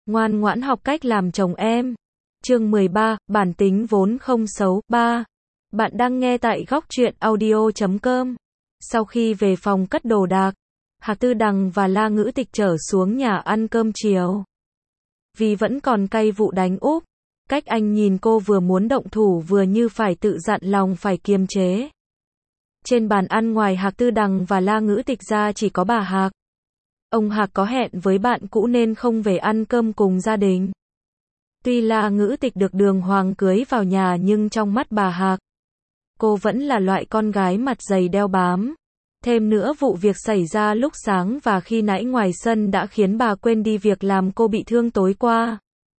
Ngoan ngoãn học cách làm chồng em. Chương 13, bản tính vốn không xấu. 3. Bạn đang nghe tại góc truyện audio.com. Sau khi về phòng cất đồ đạc, Hạc Tư Đằng và La Ngữ Tịch trở xuống nhà ăn cơm chiều. Vì vẫn còn cay vụ đánh úp, cách anh nhìn cô vừa muốn động thủ vừa như phải tự dặn lòng phải kiềm chế. Trên bàn ăn ngoài Hạc Tư Đằng và La Ngữ Tịch ra chỉ có bà Hạc. Ông Hạc có hẹn với bạn cũ nên không về ăn cơm cùng gia đình. Tuy La Ngữ Tịch được Đường Hoàng cưới vào nhà nhưng trong mắt bà Hạc, cô vẫn là loại con gái mặt dày đeo bám. Thêm nữa vụ việc xảy ra lúc sáng và khi nãy ngoài sân đã khiến bà quên đi việc làm cô bị thương tối qua.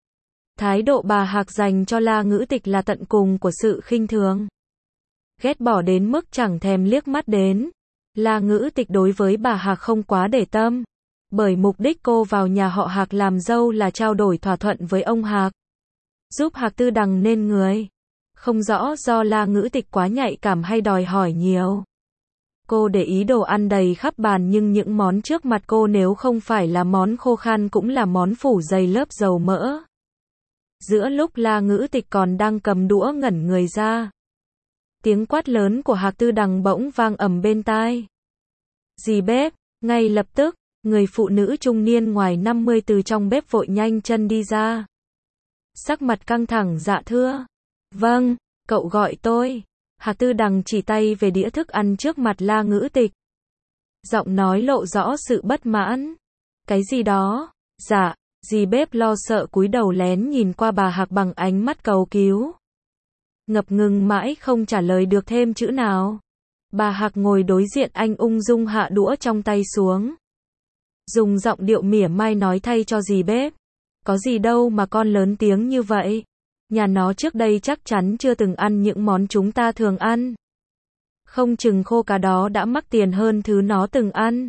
Thái độ bà Hạc dành cho La Ngữ Tịch là tận cùng của sự khinh thường. Ghét bỏ đến mức chẳng thèm liếc mắt đến. La Ngữ Tịch đối với bà Hạc không quá để tâm, bởi mục đích cô vào nhà họ Hạc làm dâu là trao đổi thỏa thuận với ông Hạc, giúp Hạc Tư Đằng nên người. Không rõ do La Ngữ Tịch quá nhạy cảm hay đòi hỏi nhiều. Cô để ý đồ ăn đầy khắp bàn nhưng những món trước mặt cô nếu không phải là món khô khan cũng là món phủ dày lớp dầu mỡ. Giữa lúc La Ngữ Tịch còn đang cầm đũa ngẩn người ra, tiếng quát lớn của Hạc Tư Đằng bỗng vang ầm bên tai. Dì bếp, ngay lập tức, người phụ nữ trung niên ngoài 50 từ trong bếp vội nhanh chân đi ra. Sắc mặt căng thẳng dạ thưa. Vâng, cậu gọi tôi. Hạc Tư Đằng chỉ tay về đĩa thức ăn trước mặt La Ngữ Tịch. Giọng nói lộ rõ sự bất mãn. Cái gì đó? Dạ, dì bếp lo sợ cúi đầu lén nhìn qua bà Hạc bằng ánh mắt cầu cứu. Ngập ngừng mãi không trả lời được thêm chữ nào. Bà Hạc ngồi đối diện anh ung dung hạ đũa trong tay xuống, dùng giọng điệu mỉa mai nói thay cho dì bếp. Có gì đâu mà con lớn tiếng như vậy. Nhà nó trước đây chắc chắn chưa từng ăn những món chúng ta thường ăn. Không chừng khô cá đó đã mắc tiền hơn thứ nó từng ăn.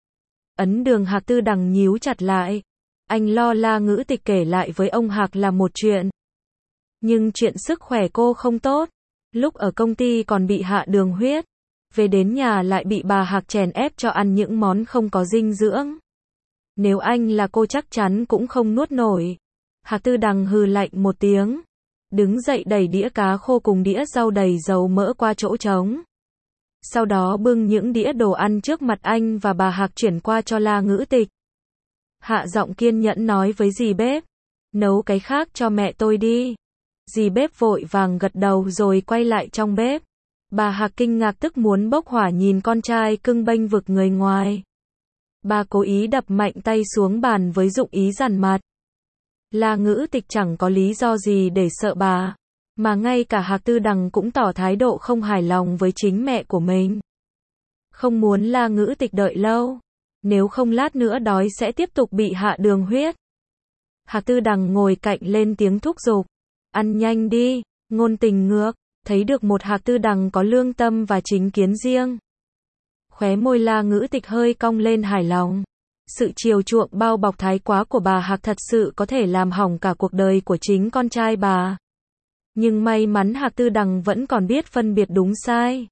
Ấn Đường Hạc Tư Đằng nhíu chặt lại. Anh lo La Ngữ Tịch kể lại với ông Hạc là một chuyện, nhưng chuyện sức khỏe cô không tốt. Lúc ở công ty còn bị hạ đường huyết, về đến nhà lại bị bà Hạc chèn ép cho ăn những món không có dinh dưỡng. Nếu anh là cô chắc chắn cũng không nuốt nổi. Hạc Tư Đằng hừ lạnh một tiếng, đứng dậy đẩy đĩa cá khô cùng đĩa rau đầy dầu mỡ qua chỗ trống. Sau đó bưng những đĩa đồ ăn trước mặt anh và bà Hạc chuyển qua cho La Ngữ Tịch. Hạ giọng kiên nhẫn nói với dì bếp, nấu cái khác cho mẹ tôi đi. Dì bếp vội vàng gật đầu rồi quay lại trong bếp. Bà Hạc kinh ngạc tức muốn bốc hỏa nhìn con trai cưng bênh vực người ngoài. Bà cố ý đập mạnh tay xuống bàn với dụng ý giàn mặt. La Ngữ Tịch chẳng có lý do gì để sợ bà, mà ngay cả Hạc Tư Đằng cũng tỏ thái độ không hài lòng với chính mẹ của mình. Không muốn La Ngữ Tịch đợi lâu, nếu không lát nữa đói sẽ tiếp tục bị hạ đường huyết. Hạc Tư Đằng ngồi cạnh lên tiếng thúc giục. Ăn nhanh đi, ngôn tình ngược. Thấy được một Hạc Tư Đằng có lương tâm và chính kiến riêng, khóe môi La Ngữ Tịch hơi cong lên hài lòng. Sự chiều chuộng bao bọc thái quá của bà Hạc thật sự có thể làm hỏng cả cuộc đời của chính con trai bà. Nhưng may mắn Hạc Tư Đằng vẫn còn biết phân biệt đúng sai,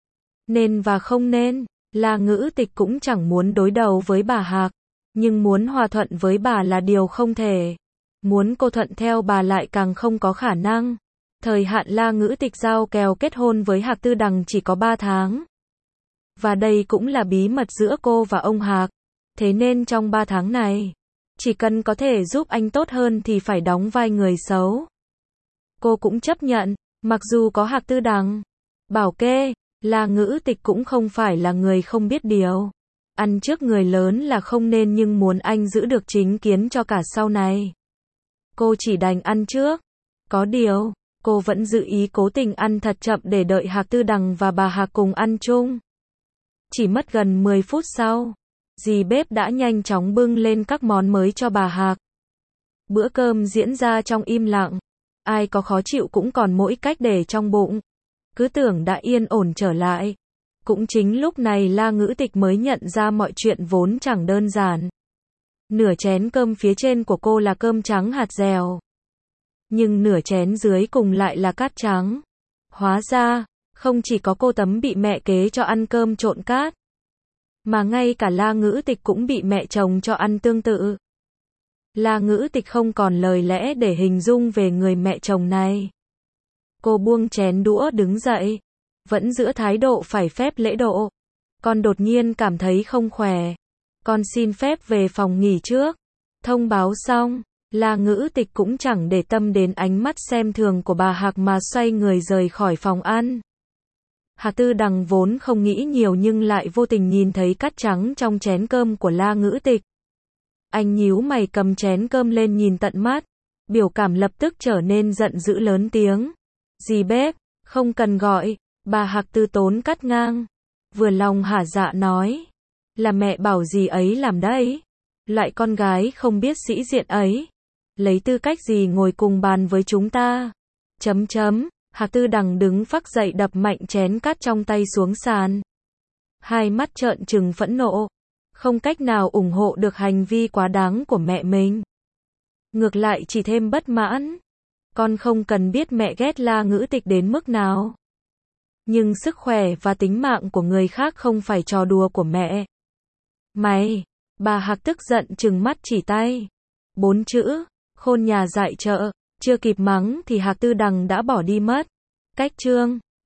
nên và không nên. La Ngữ Tịch cũng chẳng muốn đối đầu với bà Hạc, nhưng muốn hòa thuận với bà là điều không thể. Muốn cô thuận theo bà lại càng không có khả năng. Thời hạn La Ngữ Tịch giao kèo kết hôn với Hạc Tư Đằng chỉ có 3 tháng. Và đây cũng là bí mật giữa cô và ông Hạc. Thế nên trong 3 tháng này, chỉ cần có thể giúp anh tốt hơn thì phải đóng vai người xấu. Cô cũng chấp nhận, mặc dù có Hạc Tư Đằng bảo kê. La Ngữ Tịch cũng không phải là người không biết điều. Ăn trước người lớn là không nên nhưng muốn anh giữ được chính kiến cho cả sau này, cô chỉ đành ăn trước. Có điều, cô vẫn dự ý cố tình ăn thật chậm để đợi Hạc Tư Đằng và bà Hạc cùng ăn chung. Chỉ mất gần 10 phút sau, dì bếp đã nhanh chóng bưng lên các món mới cho bà Hạc. Bữa cơm diễn ra trong im lặng. Ai có khó chịu cũng còn mỗi cách để trong bụng, cứ tưởng đã yên ổn trở lại. Cũng chính lúc này La Ngữ Tịch mới nhận ra mọi chuyện vốn chẳng đơn giản. Nửa chén cơm phía trên của cô là cơm trắng hạt dèo, nhưng nửa chén dưới cùng lại là cát trắng. Hóa ra, không chỉ có cô Tấm bị mẹ kế cho ăn cơm trộn cát, mà ngay cả La Ngữ Tịch cũng bị mẹ chồng cho ăn tương tự. La Ngữ Tịch không còn lời lẽ để hình dung về người mẹ chồng này. Cô buông chén đũa đứng dậy, vẫn giữ thái độ phải phép lễ độ. Con đột nhiên cảm thấy không khỏe. Con xin phép về phòng nghỉ trước. Thông báo xong, La Ngữ Tịch cũng chẳng để tâm đến ánh mắt xem thường của bà Hạc mà xoay người rời khỏi phòng ăn. Hạc Tư Đằng vốn không nghĩ nhiều nhưng lại vô tình nhìn thấy cát trắng trong chén cơm của La Ngữ Tịch. Anh nhíu mày cầm chén cơm lên nhìn tận mắt, biểu cảm lập tức trở nên giận dữ lớn tiếng. Dì bếp, không cần gọi, bà Hạc Tư tốn cắt ngang. Vừa lòng hả dạ nói, là mẹ bảo dì ấy làm đấy. Loại con gái không biết sĩ diện ấy, lấy tư cách gì ngồi cùng bàn với chúng ta. Hạc Tư Đằng đứng phắc dậy đập mạnh chén cát trong tay xuống sàn. Hai mắt trợn trừng phẫn nộ, không cách nào ủng hộ được hành vi quá đáng của mẹ mình. Ngược lại chỉ thêm bất mãn. Con không cần biết mẹ ghét La Ngữ Tịch đến mức nào. Nhưng sức khỏe và tính mạng của người khác không phải trò đùa của mẹ. Mày, bà Hạc tức giận trừng mắt chỉ tay. 4 chữ, khôn nhà dại chợ, chưa kịp mắng thì Hạc Tư Đằng đã bỏ đi mất. Cách chương